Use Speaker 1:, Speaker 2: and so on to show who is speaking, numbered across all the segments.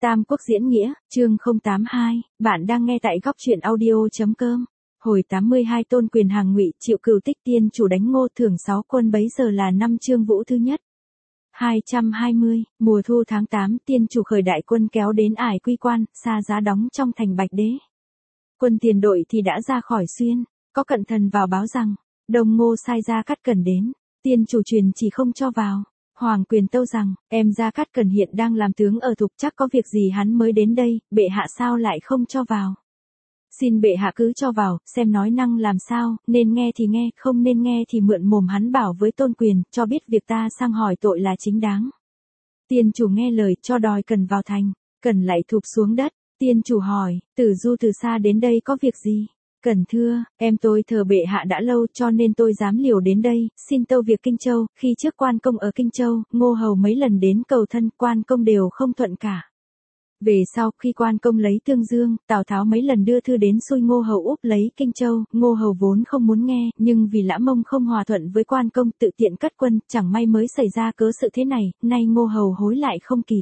Speaker 1: Tam Quốc diễn nghĩa, chương 082, bạn đang nghe tại góc truyện audio.com. Hồi 82 Tôn Quyền hàng Ngụy chịu cừu Tích Tiên chủ đánh Ngô thưởng 6 quân bấy giờ là năm Trương Vũ thứ nhất. 220, mùa thu tháng 8 Tiên chủ khởi đại quân kéo đến Ải Quy Quan, xa giá đóng trong thành Bạch Đế. Quân tiền đội thì đã ra khỏi Xuyên, có cận thần vào báo rằng, Đông Ngô sai Gia Cát Cẩn đến, Tiên chủ truyền chỉ không cho vào. Hoàng Quyền tâu rằng, em Gia Cát Cẩn hiện đang làm tướng ở Thục, chắc có việc gì hắn mới đến đây, bệ hạ sao lại không cho vào. Xin bệ hạ cứ cho vào, xem nói năng làm sao, nên nghe thì nghe, không nên nghe thì mượn mồm hắn bảo với Tôn Quyền, cho biết việc ta sang hỏi tội là chính đáng. Tiên chủ nghe lời, cho đòi Cẩn vào thành, Cẩn lại thụp xuống đất. Tiên chủ hỏi, Tử Du từ xa đến đây có việc gì? Cẩn thưa, em tôi thờ bệ hạ đã lâu cho nên tôi dám liều đến đây, xin tâu việc Kinh Châu. Khi trước Quan Công ở Kinh Châu, Ngô Hầu mấy lần đến cầu thân, Quan Công đều không thuận cả. Về sau, khi Quan Công lấy Tương Dương, Tào Tháo mấy lần đưa thư đến xui Ngô Hầu úp lấy Kinh Châu, Ngô Hầu vốn không muốn nghe, nhưng vì Lã Mông không hòa thuận với Quan Công tự tiện cất quân, chẳng may mới xảy ra cớ sự thế này, nay Ngô Hầu hối lại không kịp.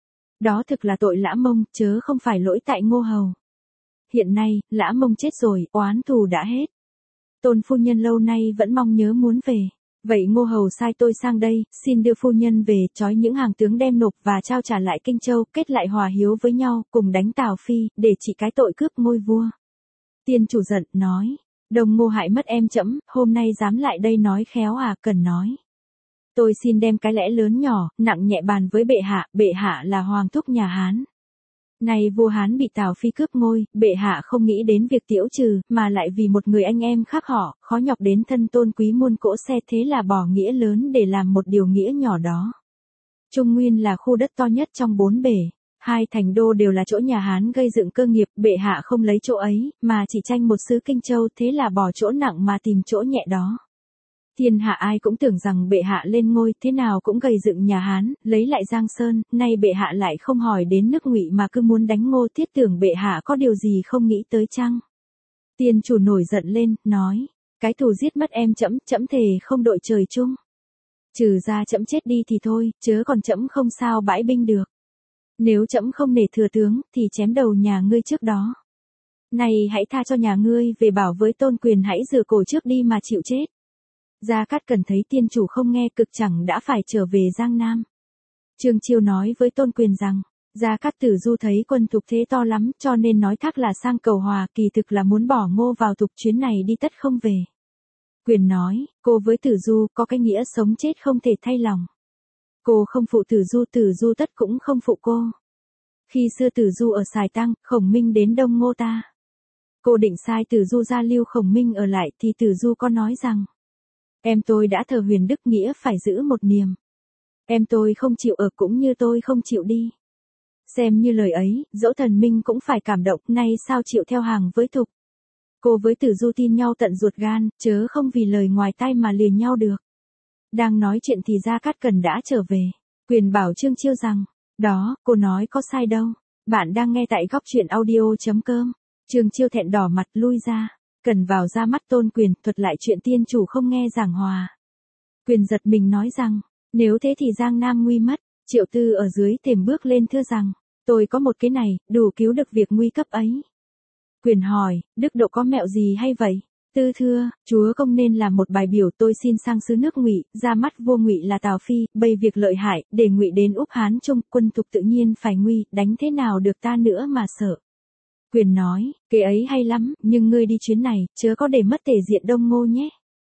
Speaker 1: Đó thực là tội Lã Mông, chớ không phải lỗi tại Ngô Hầu. Hiện nay, Lã Mông chết rồi, oán thù đã hết. Tôn phu nhân lâu nay vẫn mong nhớ muốn về. Vậy Ngô Hầu sai tôi sang đây, xin đưa phu nhân về, trói những hàng tướng đem nộp và trao trả lại Kinh Châu, kết lại hòa hiếu với nhau, cùng đánh Tào Phi, để trị cái tội cướp ngôi vua. Tiên chủ giận, nói, Đông Ngô hại mất em trẫm, hôm nay dám lại đây nói khéo à? Cần nói. Tôi xin đem cái lẽ lớn nhỏ, nặng nhẹ bàn với bệ hạ là hoàng thúc nhà Hán. Này vua Hán bị Tào Phi cướp ngôi, bệ hạ không nghĩ đến việc tiễu trừ, mà lại vì một người anh em khác họ, khó nhọc đến thân tôn quý muôn cỗ xe, thế là bỏ nghĩa lớn để làm một điều nghĩa nhỏ đó. Trung Nguyên là khu đất to nhất trong 4 bể, 2 thành đô đều là chỗ nhà Hán gây dựng cơ nghiệp, bệ hạ không lấy chỗ ấy, mà chỉ tranh một xứ Kinh Châu, thế là bỏ chỗ nặng mà tìm chỗ nhẹ đó. Thiên hạ ai cũng tưởng rằng bệ hạ lên ngôi, thế nào cũng gầy dựng nhà Hán, lấy lại Giang Sơn, nay bệ hạ lại không hỏi đến nước Ngụy mà cứ muốn đánh Ngô, thiết tưởng bệ hạ có điều gì không nghĩ tới chăng? Tiên chủ nổi giận lên, nói, cái thù giết mất em trẫm thề không đội trời chung. Trừ ra trẫm chết đi thì thôi, chớ còn trẫm không sao bãi binh được. Nếu trẫm không nể thừa tướng, thì chém đầu nhà ngươi trước đó. Này hãy tha cho nhà ngươi về, bảo với Tôn Quyền hãy rửa cổ trước đi mà chịu chết. Gia Cát Cẩn thấy tiên chủ không nghe, cực chẳng đã phải trở về Giang Nam. Trương Chiêu nói với Tôn Quyền rằng, Gia Cát Tử Du thấy quân Thục thế to lắm, cho nên nói thác là sang cầu hòa, kỳ thực là muốn bỏ Ngô vào Thục, chuyến này đi tất không về. Quyền nói, cô với Tử Du có cái nghĩa sống chết không thể thay lòng. Cô không phụ Tử Du tất cũng không phụ cô. Khi xưa Tử Du ở Sài Tăng, Khổng Minh đến Đông Ngô ta. Cô định sai Tử Du ra lưu Khổng Minh ở lại, thì Tử Du có nói rằng, em tôi đã thờ Huyền Đức, nghĩa phải giữ một niềm. Em tôi không chịu ở cũng như tôi không chịu đi. Xem như lời ấy, dẫu thần minh cũng phải cảm động, nay sao chịu theo hàng với Thục. Cô với Tử Du tin nhau tận ruột gan, chớ không vì lời ngoài tai mà liền nhau được. Đang nói chuyện thì Gia Cát Cẩn đã trở về. Quyền bảo Trương Chiêu rằng, đó, cô nói có sai đâu. Bạn đang nghe tại góc truyện audio.com. Trương Chiêu thẹn đỏ mặt lui ra. Cần vào ra mắt Tôn Quyền, thuật lại chuyện tiên chủ không nghe giảng hòa. Quyền giật mình nói rằng, nếu thế thì Giang Nam nguy mất. Triệu Tư ở dưới thềm bước lên thưa rằng, tôi có một cái này, đủ cứu được việc nguy cấp ấy. Quyền hỏi, Đức Độ có mẹo gì hay vậy? Tư thưa, chúa công nên làm một bài biểu, tôi xin sang xứ nước Ngụy, ra mắt vua Ngụy là Tào Phi, bày việc lợi hại, để Ngụy đến úp Hán Trung, quân Thục tự nhiên phải nguy, đánh thế nào được ta nữa mà sợ. Quyền nói, kế ấy hay lắm, nhưng ngươi đi chuyến này, chớ có để mất thể diện Đông Ngô nhé.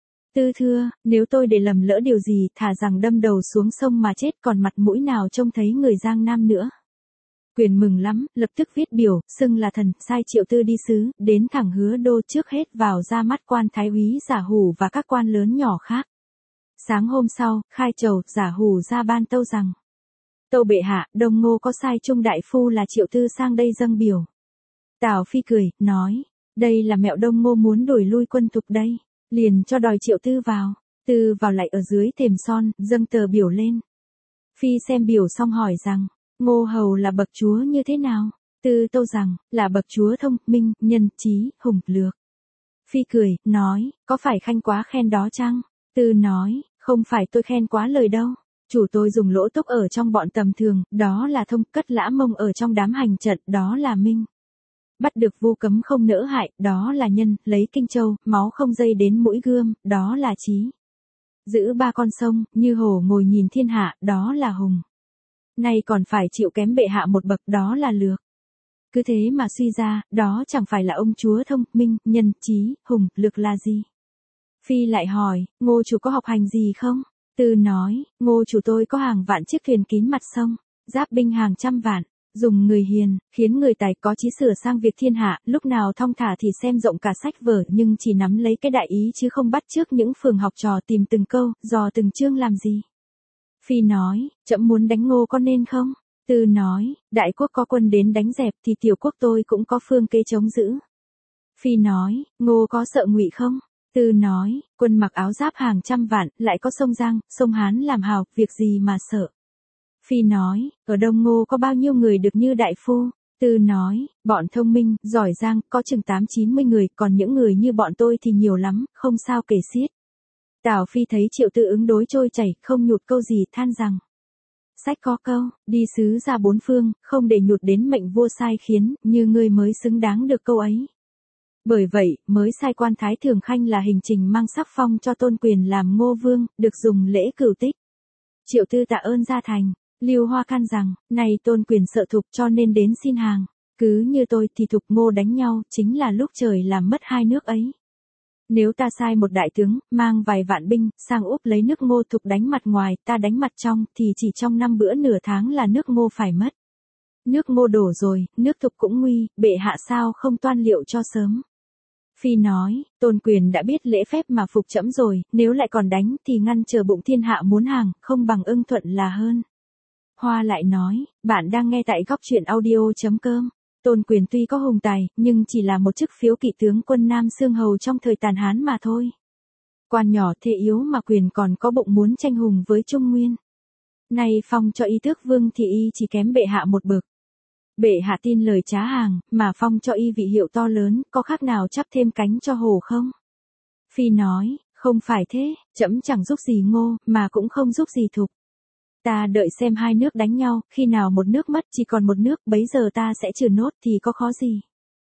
Speaker 1: Tư thưa, nếu tôi để lầm lỡ điều gì, thà rằng đâm đầu xuống sông mà chết, còn mặt mũi nào trông thấy người Giang Nam nữa. Quyền mừng lắm, lập tức viết biểu, xưng là thần, sai Triệu Tư đi sứ, đến thẳng Hứa Đô, trước hết vào ra mắt quan thái úy Giả Hủ và các quan lớn nhỏ khác. Sáng hôm sau, khai trầu, Giả Hủ ra ban tâu rằng, tâu bệ hạ, Đông Ngô có sai Trung đại phu là Triệu Tư sang đây dâng biểu. Tào Phi cười, nói, đây là mẹo Đông Ngô muốn đuổi lui quân Thục đây, liền cho đòi Triệu Tư vào. Tư vào lại ở dưới thềm son, dâng tờ biểu lên. Phi xem biểu xong hỏi rằng, Ngô Hầu là bậc chúa như thế nào? Tư tâu rằng, là bậc chúa thông minh, nhân trí, hùng lược. Phi cười, nói, có phải khanh quá khen đó chăng? Tư nói, không phải tôi khen quá lời đâu. Chủ tôi dùng lỗ túc ở trong bọn tầm thường, đó là Thông, cất Lã Mông ở trong đám hành trận, đó là Minh. Bắt được Vu Cấm không nỡ hại, đó là Nhân, lấy Kinh Châu, máu không dây đến mũi gươm, đó là Chí. Giữ 3 con sông, như hổ ngồi nhìn thiên hạ, đó là Hùng. Nay còn phải chịu kém bệ hạ một bậc, đó là Lược. Cứ thế mà suy ra, đó chẳng phải là ông chúa Thông, Minh, Nhân, Chí, Hùng, Lược là gì? Phi lại hỏi, Ngô chủ có học hành gì không? Từ nói, Ngô chủ tôi có hàng vạn chiếc thuyền kín mặt sông, giáp binh hàng trăm vạn, dùng người hiền, khiến người tài có chí sửa sang việc thiên hạ, lúc nào thong thả thì xem rộng cả sách vở nhưng chỉ nắm lấy cái đại ý chứ không bắt chước những phường học trò tìm từng câu, dò từng chương làm gì. Phi nói, trẫm muốn đánh Ngô có nên không? Từ nói, đại quốc có quân đến đánh dẹp thì tiểu quốc tôi cũng có phương kế chống giữ. Phi nói, Ngô có sợ Ngụy không? Từ nói, quân mặc áo giáp hàng trăm vạn, lại có sông Giang, sông Hán làm hào, việc gì mà sợ. Phi nói, ở Đông Ngô có bao nhiêu người được như đại phu? Từ nói, bọn thông minh, giỏi giang, có chừng 80-90 người, còn những người như bọn tôi thì nhiều lắm, không sao kể xiết. Tào Phi thấy Triệu Tư ứng đối trôi chảy, không nhụt câu gì, than rằng. Sách có câu, đi sứ ra 4 phương, không để nhụt đến mệnh vua sai khiến, như ngươi mới xứng đáng được câu ấy. Bởi vậy, mới sai quan Thái Thường Khanh là Hình Trình mang sắc phong cho Tôn Quyền làm Ngô Vương, được dùng lễ cửu tích. Triệu Tư tạ ơn ra thành, Lưu Hoa can rằng, này Tôn Quyền sợ Thục cho nên đến xin hàng, cứ như tôi thì Thục Ngô đánh nhau, chính là lúc trời làm mất hai nước ấy. Nếu ta sai một đại tướng, mang vài vạn binh, sang Úc lấy nước Ngô Thục đánh mặt ngoài, ta đánh mặt trong, thì chỉ trong 5 bữa nửa tháng là nước Ngô phải mất. Nước Ngô đổ rồi, nước Thục cũng nguy, bệ hạ sao không toan liệu cho sớm. Phi nói, Tôn Quyền đã biết lễ phép mà phục trẫm rồi, nếu lại còn đánh thì ngăn chờ bụng thiên hạ muốn hàng, không bằng ưng thuận là hơn. Hoa lại nói, bạn đang nghe tại góc truyện audio.com. Tôn Quyền tuy có hùng tài, nhưng chỉ là một chức phiếu kỵ tướng quân Nam Xương Hầu trong thời Tàn Hán mà thôi. Quan nhỏ thế yếu mà Quyền còn có bụng muốn tranh hùng với Trung Nguyên. Nay phong cho y tước vương thì y chỉ kém bệ hạ một bậc. Bệ hạ tin lời trá hàng, mà phong cho y vị hiệu to lớn, có khác nào chắp thêm cánh cho hổ không? Phi nói, không phải thế, trẫm chẳng giúp gì Ngô, mà cũng không giúp gì Thục. Ta đợi xem hai nước đánh nhau, khi nào một nước mất chỉ còn một nước, bấy giờ ta sẽ trừ nốt thì có khó gì.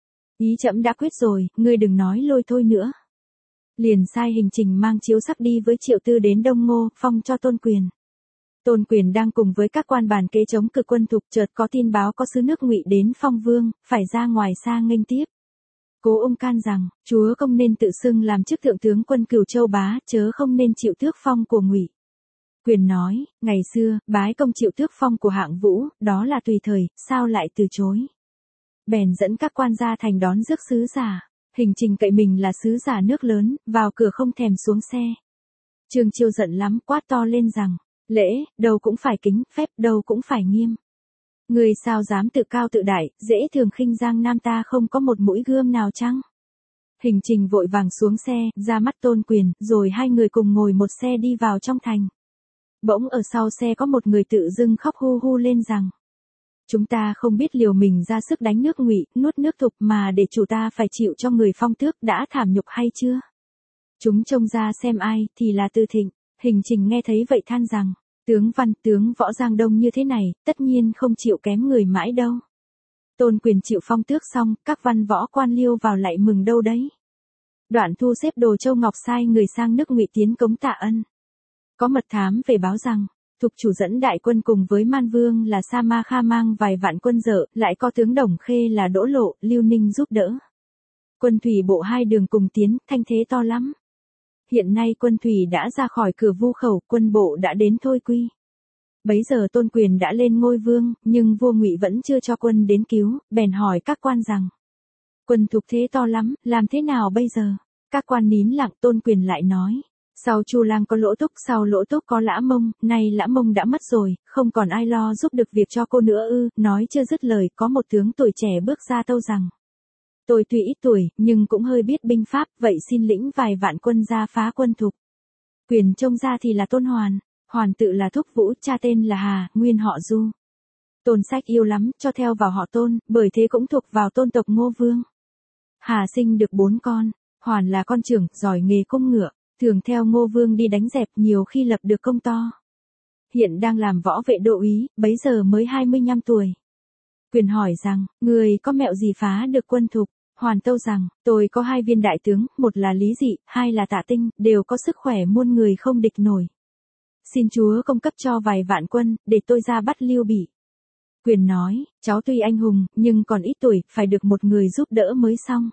Speaker 1: Ý trẫm đã quyết rồi, ngươi đừng nói lôi thôi nữa. Liền sai Hình Trình mang chiếu sắc đi với Triệu Tư đến Đông Ngô, phong cho Tôn Quyền. Tôn Quyền đang cùng với các quan bàn kế chống cự quân Thục, chợt có tin báo có sứ nước Ngụy đến phong vương, phải ra ngoài xa nghênh tiếp. Cố Ung can rằng, chúa không nên tự xưng làm chức thượng tướng quân Cửu Châu bá, chớ không nên chịu tước phong của Ngụy. Quyền nói, ngày xưa, bái công chịu tước phong của Hạng Vũ, đó là tùy thời, sao lại từ chối. Bèn dẫn các quan ra thành đón rước sứ giả. Hình Trình cậy mình là sứ giả nước lớn, vào cửa không thèm xuống xe. Trương Chiêu giận lắm, quát to lên rằng, lễ, đâu cũng phải kính, phép, đâu cũng phải nghiêm. Người sao dám tự cao tự đại, dễ thường khinh Giang Nam ta không có một mũi gươm nào chăng? Hình Trình vội vàng xuống xe, ra mắt Tôn Quyền, rồi hai người cùng ngồi một xe đi vào trong thành. Bỗng ở sau xe có một người tự dưng khóc hu hu lên rằng, chúng ta không biết liều mình ra sức đánh nước Ngụy, nuốt nước Thục mà để chủ ta phải chịu cho người phong tước, đã thảm nhục hay chưa? Chúng trông ra xem ai, thì là Từ Thịnh. Hình Trình nghe thấy vậy than rằng, tướng văn, tướng võ Giang Đông như thế này, tất nhiên không chịu kém người mãi đâu. Tôn Quyền chịu phong tước xong, các văn võ quan liêu vào lại mừng đâu đấy. Đoạn thu xếp đồ châu ngọc sai người sang nước Ngụy tiến cống tạ ân. Có mật thám về báo rằng, Thục chủ dẫn đại quân cùng với Man Vương là Sa Ma Kha mang vài vạn quân dợ, lại có tướng Đồng Khê là Đỗ Lộ, Lưu Ninh giúp đỡ. Quân thủy bộ hai đường cùng tiến, thanh thế to lắm. Hiện nay quân thủy đã ra khỏi cửa Vu Khẩu, quân bộ đã đến Thôi Quy. Bấy giờ Tôn Quyền đã lên ngôi vương, nhưng vua Ngụy vẫn chưa cho quân đến cứu, bèn hỏi các quan rằng, quân Thục thế to lắm, làm thế nào bây giờ? Các quan nín lặng. Tôn Quyền lại nói, sau Chu Lang có Lỗ Túc, sau Lỗ Túc có Lã Mông, nay Lã Mông đã mất rồi, không còn ai lo giúp được việc cho cô nữa ư? Nói chưa dứt lời, có một tướng tuổi trẻ bước ra tâu rằng, tôi tuy ít tuổi, nhưng cũng hơi biết binh pháp, vậy xin lĩnh vài vạn quân ra phá quân Thục. Quyền trông ra thì là Tôn Hoàn, Hoàn tự là Thúc Vũ, cha tên là Hà, nguyên họ Du. Tôn Sách yêu lắm, cho theo vào họ Tôn, bởi thế cũng thuộc vào tôn tộc Ngô Vương. Hà sinh được 4 con, Hoàn là con trưởng, giỏi nghề cung ngựa, thường theo Ngô Vương đi đánh dẹp, nhiều khi lập được công to. hiện đang làm võ vệ độ úy, bấy giờ mới 25 tuổi. Quyền hỏi rằng, người có mẹo gì phá được quân Thục? Hoàn tâu rằng, tôi có 2 viên đại tướng, một là Lý Dị, 2 là Tạ Tinh, đều có sức khỏe muôn người không địch nổi. Xin Chúa công cấp cho vài vạn quân, để tôi ra bắt Lưu Bị. Quyền nói, cháu tuy anh hùng, nhưng còn ít tuổi, phải được một người giúp đỡ mới xong.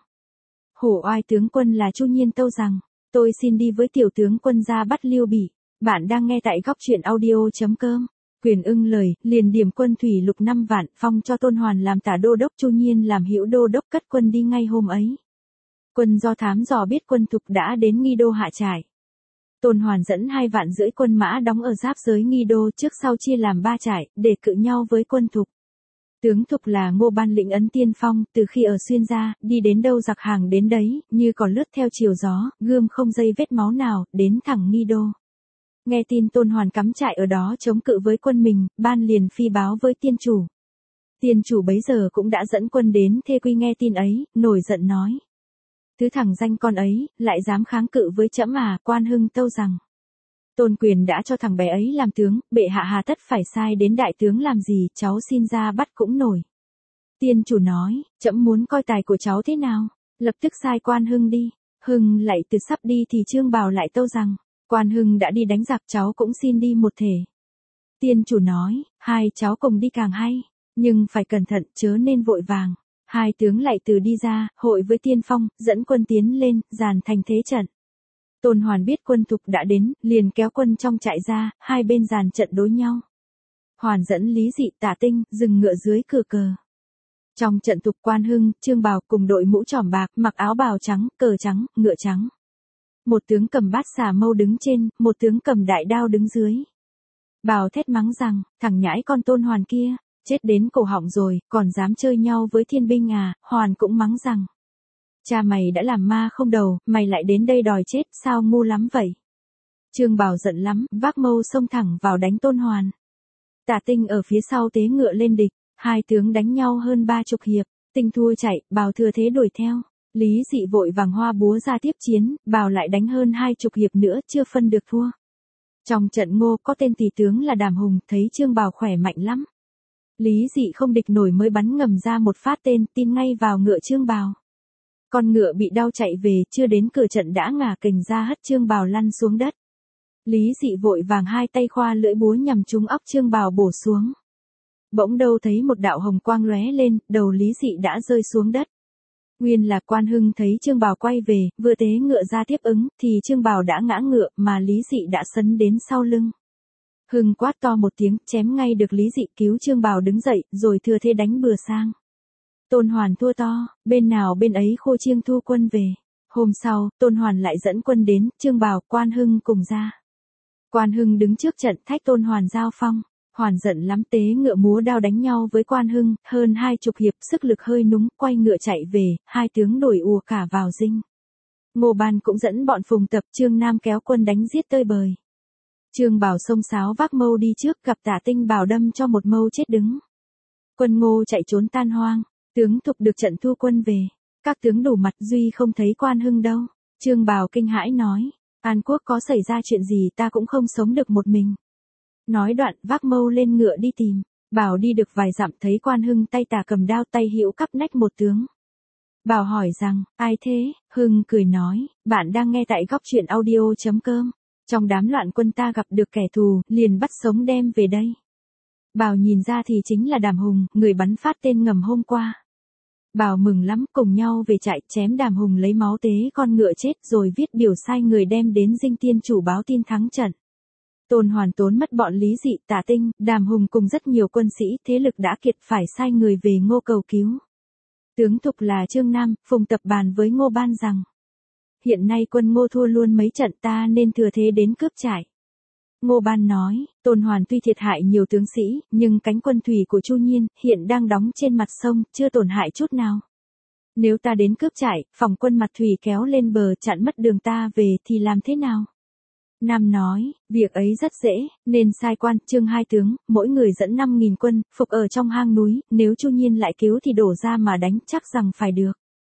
Speaker 1: Hổ oai tướng quân là Chu Nhiên tâu rằng, tôi xin đi với tiểu tướng quân ra bắt Lưu Bị. Bạn đang nghe tại góc truyện audio.com. Quyền ưng lời, liền điểm quân thủy lục 5 vạn, phong cho Tôn Hoàn làm tả đô đốc, Chu Nhiên làm hữu đô đốc, cất quân đi ngay hôm ấy. Quân do thám dò biết quân Thục đã đến Nghi Đô hạ trại. Tôn Hoàn dẫn 2 vạn rưỡi quân mã đóng ở giáp giới Nghi Đô, trước sau chia làm 3 trại, để cự nhau với quân Thục. Tướng Thục là Ngô Ban lĩnh ấn tiên phong, từ khi ở Xuyên ra, đi đến đâu giặc hàng đến đấy, như còn lướt theo chiều gió, gươm không dây vết máu nào, đến thẳng Nghi Đô. Nghe tin Tôn Hoàn cắm trại ở đó chống cự với quân mình, Ban liền phi báo với tiên chủ. Tiên chủ bấy giờ cũng đã dẫn quân đến Thê Quy nghe tin ấy, nổi giận nói. Thứ thằng danh con ấy, lại dám kháng cự với trẫm à? Quan Hưng tâu rằng. Tôn Quyền đã cho thằng bé ấy làm tướng, bệ hạ hà tất phải sai đến đại tướng làm gì, cháu xin ra bắt cũng nổi. Tiên chủ nói, trẫm muốn coi tài của cháu thế nào, lập tức sai Quan Hưng đi. Hưng lại từ sắp đi thì Trương Bào lại tâu rằng, Quan Hưng đã đi đánh giặc, cháu cũng xin đi một thể. Tiên chủ nói, 2 cháu cùng đi càng hay, nhưng phải cẩn thận, chớ nên vội vàng. 2 tướng lại từ đi ra, hội với tiên phong, dẫn quân tiến lên, dàn thành thế trận. Tôn Hoàn biết quân Thục đã đến, liền kéo quân trong trại ra, 2 bên dàn trận đối nhau. Hoàn dẫn Lý Dị, Tạ Tinh, dừng ngựa dưới cửa cờ. Trong trận Thục, Quan Hưng, Trương Bào cùng đội mũ trỏm bạc, mặc áo bào trắng, cờ trắng, ngựa trắng. Một tướng cầm bát xà mâu đứng trên, một tướng cầm đại đao đứng dưới. Bào thét mắng rằng, thằng nhãi con Tôn Hoàn kia, chết đến cổ họng rồi, còn dám chơi nhau với thiên binh à? Hoàn cũng mắng rằng, cha mày đã làm ma không đầu, mày lại đến đây đòi chết, sao ngu lắm vậy? Trương Bào giận lắm, vác mâu xông thẳng vào đánh Tôn Hoàn. Tạ Tinh ở phía sau tế ngựa lên địch, 2 tướng đánh nhau hơn 30 hiệp, Tinh thua chạy, Bào thừa thế đuổi theo. Lý Dị vội vàng hoa búa ra tiếp chiến, Bào lại đánh hơn 20 hiệp nữa, chưa phân được thua. Trong trận Ngô có tên tỷ tướng là Đàm Hùng, thấy Trương Bào khỏe mạnh lắm. Lý Dị không địch nổi mới bắn ngầm ra một phát tên, tin ngay vào ngựa Trương Bào. Con ngựa bị đau chạy về, chưa đến cửa trận đã ngả kềnh ra hất Trương Bào lăn xuống đất. Lý Dị vội vàng 2 tay khoa lưỡi búa nhằm trúng óc Trương Bào bổ xuống. Bỗng đâu thấy một đạo hồng quang lóe lên, đầu Lý Dị đã rơi xuống đất. Nguyên là Quan Hưng thấy Trương Bào quay về, vừa tế ngựa ra tiếp ứng, thì Trương Bào đã ngã ngựa, mà Lý Dị đã sấn đến sau lưng. Hưng quát to một tiếng, chém ngay được Lý Dị, cứu Trương Bào đứng dậy, rồi thừa thế đánh bừa sang. Tôn Hoàn thua to, bên nào bên ấy khô chiêng thu quân về. Hôm sau, Tôn Hoàn lại dẫn quân đến, Trương Bào, Quan Hưng cùng ra. Quan Hưng đứng trước trận thách Tôn Hoàn giao phong. Hoàn giận lắm, tế ngựa múa đao đánh nhau với Quan Hưng, hơn 20 hiệp, sức lực hơi núng, quay ngựa chạy về, 2 tướng đổi ùa cả vào dinh. Ngô Ban cũng dẫn bọn Phùng Tập, Trương Nam kéo quân đánh giết tơi bời. Trương Bào xông xáo vác mâu đi trước, gặp Tạ Tinh Bào đâm cho một mâu chết đứng. Quân Ngô chạy trốn tan hoang, tướng Thục được trận thu quân về. Các tướng đủ mặt, duy không thấy Quan Hưng đâu. Trương Bào kinh hãi nói, An Quốc có xảy ra chuyện gì, ta cũng không sống được một mình. Nói đoạn, vác mâu lên ngựa đi tìm. Bào đi được vài dặm thấy Quan Hưng tay tà cầm đao, tay hữu cắp nách một tướng. Bào hỏi rằng, ai thế? Hưng cười nói, bạn đang nghe tại góc truyện audio.com. Trong đám loạn quân ta gặp được kẻ thù, liền bắt sống đem về đây. Bào nhìn ra thì chính là Đàm Hùng, người bắn phát tên ngầm hôm qua. Bào mừng lắm, cùng nhau về trại, chém Đàm Hùng lấy máu tế con ngựa chết, rồi viết biểu sai người đem đến dinh tiên chủ báo tin thắng trận. Tôn Hoàn tốn mất bọn Lý Dị, Tạ Tinh, Đàm Hùng cùng rất nhiều quân sĩ, thế lực đã kiệt, phải sai người về Ngô cầu cứu. Tướng Thục là Trương Nam, Phùng Tập bàn với Ngô Ban rằng, hiện nay quân Ngô thua luôn mấy trận, ta nên thừa thế đến cướp trại. Ngô Ban nói, Tôn Hoàn tuy thiệt hại nhiều tướng sĩ, nhưng cánh quân thủy của Chu Nhiên, hiện đang đóng trên mặt sông, chưa tổn hại chút nào. Nếu ta đến cướp trại, phòng quân mặt thủy kéo lên bờ chặn mất đường ta về thì làm thế nào? Nam nói, việc ấy rất dễ, nên sai Quan, Trương 2 tướng, mỗi người dẫn 5.000 quân, phục ở trong hang núi, nếu Chu Nhiên lại cứu thì đổ ra mà đánh, chắc rằng phải được.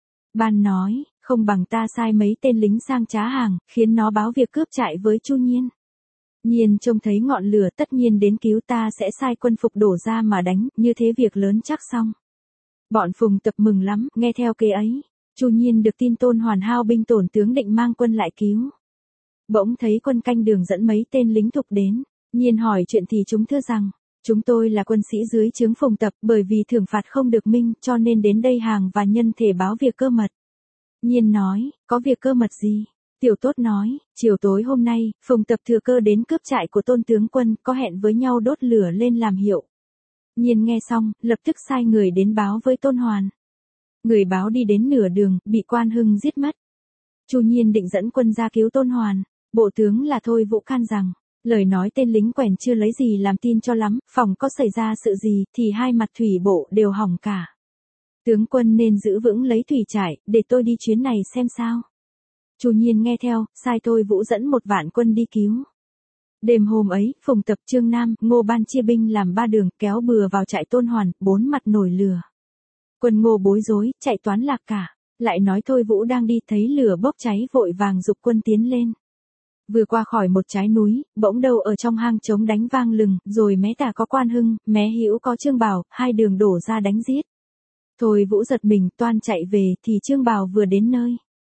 Speaker 1: Ban nói, không bằng ta sai mấy tên lính sang trá hàng, khiến nó báo việc cướp trại với Chu Nhiên. Nhiên trông thấy ngọn lửa tất nhiên đến cứu ta sẽ sai quân phục đổ ra mà đánh, như thế việc lớn chắc xong. Bọn Phùng Tập mừng lắm, nghe theo kế ấy. Chu Nhiên được tin Tôn Hoàn hao binh tổn tướng định mang quân lại cứu. Bỗng thấy quân canh đường dẫn mấy tên lính thục đến. Nhiên hỏi chuyện thì chúng thưa rằng, chúng tôi là quân sĩ dưới trướng Phùng Tập, bởi vì thưởng phạt không được minh cho nên đến đây hàng và nhân thể báo việc cơ mật. Nhiên nói, có việc cơ mật gì? Tiểu Tốt nói, chiều tối hôm nay, Phùng Tập thừa cơ đến cướp trại của Tôn tướng quân, có hẹn với nhau đốt lửa lên làm hiệu. Nhiên nghe xong, lập tức sai người đến báo với Tôn Hoàn. Người báo đi đến nửa đường, bị Quan Hưng giết mất. Chu Nhiên định dẫn quân ra cứu Tôn Hoàn. Bộ tướng là Thôi Vũ can rằng, lời nói tên lính quèn chưa lấy gì làm tin cho lắm, phòng có xảy ra sự gì thì hai mặt thủy bộ đều hỏng cả. Tướng quân nên giữ vững lấy thủy trải, để tôi đi chuyến này xem sao. Chu Nhiên nghe theo, sai Thôi Vũ dẫn 1.000 quân đi cứu. Đêm hôm ấy, Phùng Tập, Trương Nam, Ngô Ban chia binh làm 3 đường, kéo bừa vào trại Tôn Hoàn, 4 mặt nổi lửa. Quân Ngô bối rối, chạy toán lạc cả. Lại nói Thôi Vũ đang đi thấy lửa bốc cháy vội vàng giục quân tiến lên. Vừa qua khỏi một trái núi, bỗng đâu ở trong hang trống đánh vang lừng, rồi mé tả có Quan Hưng, mé hữu có Trương Bảo, hai đường đổ ra đánh giết. Thôi Vũ giật mình toan chạy về thì Trương Bảo vừa đến nơi.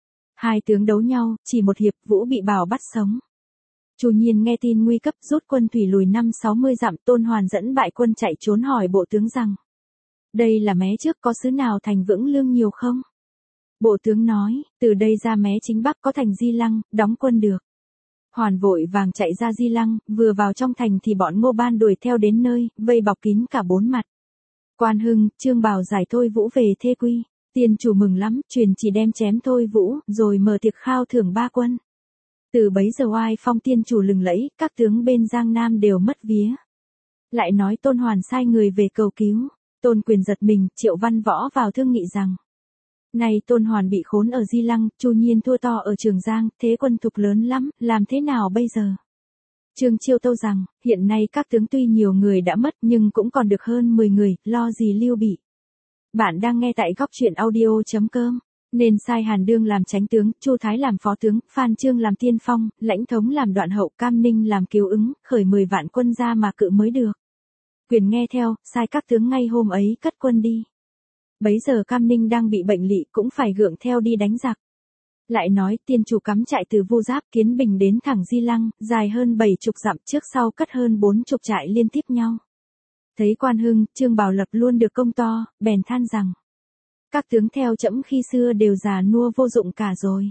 Speaker 1: Hai tướng đấu nhau, chỉ một hiệp Vũ bị Bảo bắt sống. Chu Nhiên nghe tin nguy cấp rút quân thủy lùi 50-60 dặm. Tôn Hoàn dẫn bại quân chạy trốn hỏi bộ tướng rằng, đây là mé trước có xứ nào thành vững lương nhiều không? Bộ tướng nói, từ đây ra mé chính bắc có thành Di Lăng, đóng quân được. Hoàn vội vàng chạy ra Di Lăng, vừa vào trong thành thì bọn Ngô Ban đuổi theo đến nơi, vây bọc kín cả 4 mặt. Quan Hưng, Trương Bảo giải Thôi Vũ về thê quy. Tiên chủ mừng lắm, truyền chỉ đem chém Thôi Vũ, rồi mở tiệc khao thưởng 3 quân. Từ bấy giờ oai phong tiên chủ lừng lẫy, các tướng bên Giang Nam đều mất vía. Lại nói Tôn Hoàn sai người về cầu cứu. Tôn Quyền giật mình, Triệu Văn Võ vào thương nghị rằng, này Tôn Hoàn bị khốn ở Di Lăng, Chu Nhiên thua to ở Trường Giang, thế quân thục lớn lắm, làm thế nào bây giờ? Trương Chiêu tâu rằng, hiện nay các tướng tuy nhiều người đã mất nhưng cũng còn được hơn 10 người, lo gì lưu bị. Bạn đang nghe tại góc truyện audio.com, nên sai Hàn Đương làm chánh tướng, Chu Thái làm phó tướng, Phan Chương làm tiên phong, Lãnh Thống làm đoạn hậu, Cam Ninh làm cứu ứng, khởi 10 vạn quân ra mà cự mới được. Quyền nghe theo, sai các tướng ngay hôm ấy cất quân đi. Bấy giờ Cam Ninh đang bị bệnh lị cũng phải gượng theo đi đánh giặc. Lại nói tiên chủ cắm trại từ Vu Giáp Kiến Bình đến thẳng Di Lăng, dài hơn 70 dặm, trước sau cất hơn 40 trại liên tiếp nhau. Thấy Quan Hưng, Trương Bảo lập luôn được công to, bèn than rằng, các tướng theo trẫm khi xưa đều già nua vô dụng cả rồi.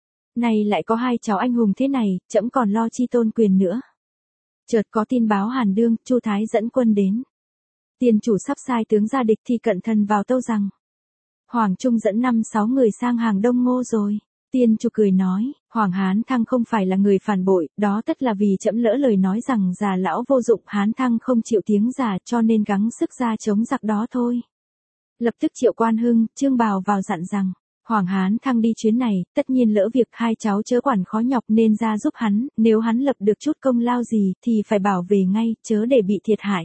Speaker 1: Nay lại có hai cháu anh hùng thế này, trẫm còn lo chi Tôn Quyền nữa. Chợt có tin báo Hàn Đương, Chu Thái dẫn quân đến. Tiên chủ sắp sai tướng ra địch thì cận thần vào tâu rằng, Hoàng Trung dẫn 5-6 người sang hàng Đông Ngô rồi. Tiên chủ cười nói, Hoàng Hán Thăng không phải là người phản bội, đó tất là vì trẫm lỡ lời nói rằng già lão vô dụng, Hán Thăng không chịu tiếng già cho nên gắng sức ra chống giặc đó thôi. Lập tức triệu Quan Hưng, Trương Bào vào dặn rằng, Hoàng Hán Thăng đi chuyến này, tất nhiên lỡ việc hai cháu chớ quản khó nhọc nên ra giúp hắn, nếu hắn lập được chút công lao gì thì phải bảo về ngay, chớ để bị thiệt hại.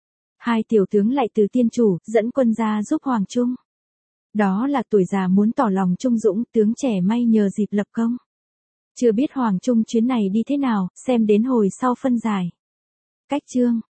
Speaker 1: Hai tiểu tướng lại từ tiên chủ, dẫn quân ra giúp Hoàng Trung. Đó là tuổi già muốn tỏ lòng trung dũng, tướng trẻ may nhờ dịp lập công. Chưa biết Hoàng Trung chuyến này đi thế nào, xem đến hồi sau phân giải. Cách chương